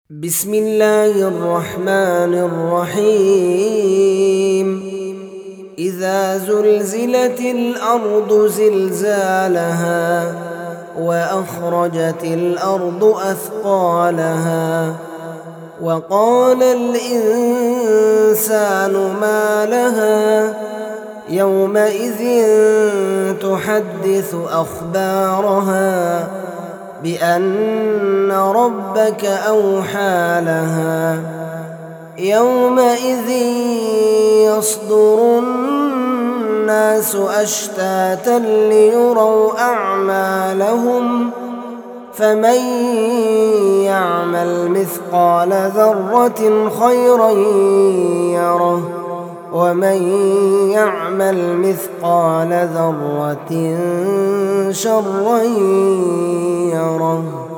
بسم الله الرحمن الرحيم إذا زلزلت الأرض زلزالها وأخرجت الأرض أثقالها وقال الإنسان ما لها يومئذ تحدث أخبارها بأن ربك أوحى لها يومئذ يصدر الناس أشتاتا ليروا أعمالهم فمن يعمل مثقال ذرة خيرا يره ومن يعمل مثقال ذرة شرا يره.